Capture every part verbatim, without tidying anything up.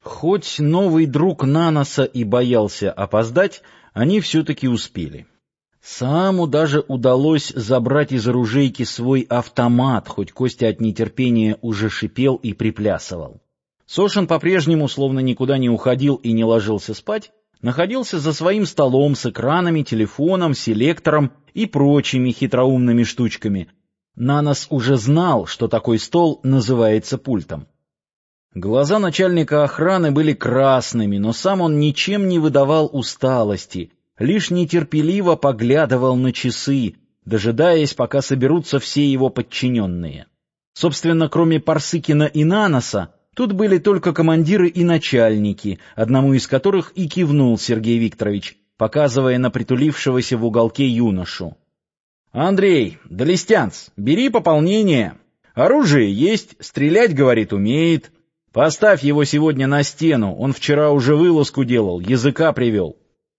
Хоть новый друг Наноса и боялся опоздать, они все-таки успели. Сааму даже удалось забрать из оружейки свой автомат, хоть Костя от нетерпения уже шипел и приплясывал. Сошин по-прежнему, словно никуда не уходил и не ложился спать, находился за своим столом с экранами, телефоном, селектором и прочими хитроумными штучками. Нанос уже знал, что такой стол называется пультом. Глаза начальника охраны были красными, но сам он ничем не выдавал усталости, лишь нетерпеливо поглядывал на часы, дожидаясь, пока соберутся все его подчиненные. Собственно, кроме Парсыкина и Наноса, тут были только командиры и начальники, одному из которых и кивнул Сергей Викторович, показывая на притулившегося в уголке юношу. «Андрей, Долестянц, бери пополнение. Оружие есть, стрелять, говорит, умеет. Поставь его сегодня на стену, он вчера уже вылазку делал, языка привел».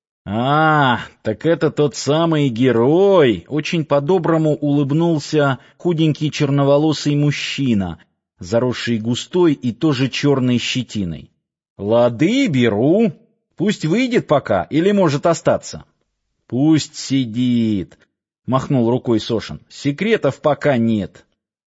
«А, так это тот самый герой!» — очень по-доброму улыбнулся худенький черноволосый мужчина, заросший густой и тоже черной щетиной. «Лады, беру. Пусть выйдет пока или может остаться». «Пусть сидит», — махнул рукой Сошин. «Секретов пока нет».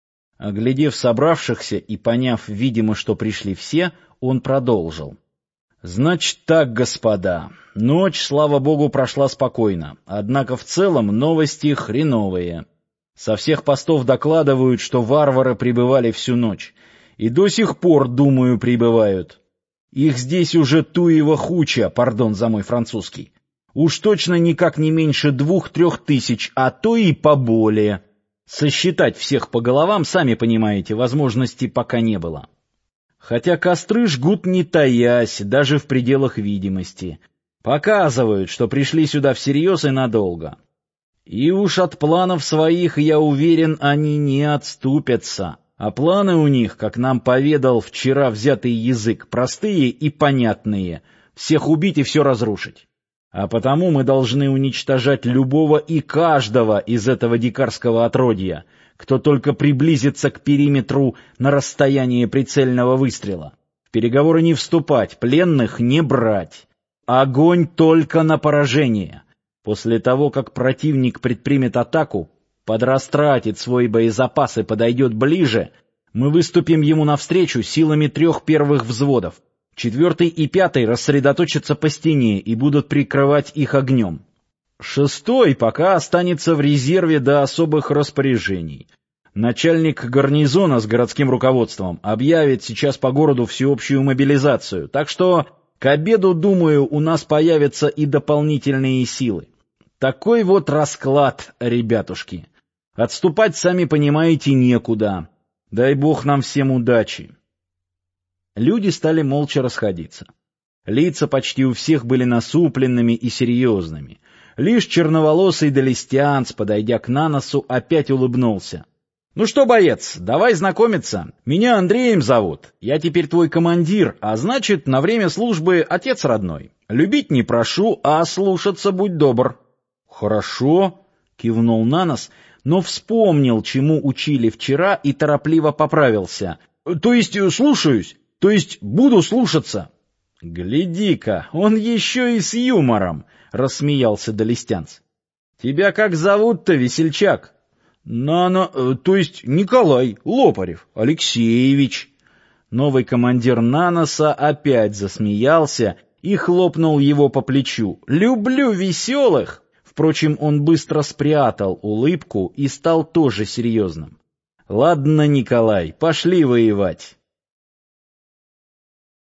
Оглядев собравшихся и поняв, видимо, что пришли все, он продолжил. «Значит так, господа, ночь, слава богу, прошла спокойно, однако в целом новости хреновые. Со всех постов докладывают, что варвары пребывали всю ночь, и до сих пор, думаю, прибывают. Их здесь уже туева хуча, пардон за мой французский. Уж точно никак не меньше двух-трех тысяч, а то и поболее. Сосчитать всех по головам, сами понимаете, возможности пока не было. Хотя костры жгут не таясь, даже в пределах видимости. Показывают, что пришли сюда всерьез и надолго. И уж от планов своих, я уверен, они не отступятся. А планы у них, как нам поведал вчера взятый язык, простые и понятные. Всех убить и все разрушить. А потому мы должны уничтожать любого и каждого из этого дикарского отродья, кто только приблизится к периметру на расстояние прицельного выстрела. В переговоры не вступать, пленных не брать. Огонь только на поражение. После того, как противник предпримет атаку, подрастратит свой боезапас и подойдет ближе, мы выступим ему навстречу силами трех первых взводов. Четвертый и пятый рассредоточатся по стене и будут прикрывать их огнем. Шестой пока останется в резерве до особых распоряжений. Начальник гарнизона с городским руководством объявит сейчас по городу всеобщую мобилизацию, так что к обеду, думаю, у нас появятся и дополнительные силы. Такой вот расклад, ребятушки. Отступать, сами понимаете, некуда. Дай бог нам всем удачи. Люди стали молча расходиться. Лица почти у всех были насупленными и серьезными. Лишь черноволосый Долестянц, подойдя к Наносу, опять улыбнулся. «Ну что, боец, давай знакомиться. Меня Андреем зовут. Я теперь твой командир, а значит, на время службы отец родной. Любить не прошу, а слушаться будь добр». «Хорошо», — кивнул Нанос, но вспомнил, чему учили вчера, и торопливо поправился. «То есть слушаюсь, то есть буду слушаться». «Гляди-ка, он еще и с юмором», — рассмеялся Долестянц. «Тебя как зовут-то, весельчак?» «Нано... то есть Николай Лопарев Алексеевич». Новый командир Наноса опять засмеялся и хлопнул его по плечу. «Люблю веселых!» Впрочем, он быстро спрятал улыбку и стал тоже серьезным. «Ладно, Николай, пошли воевать».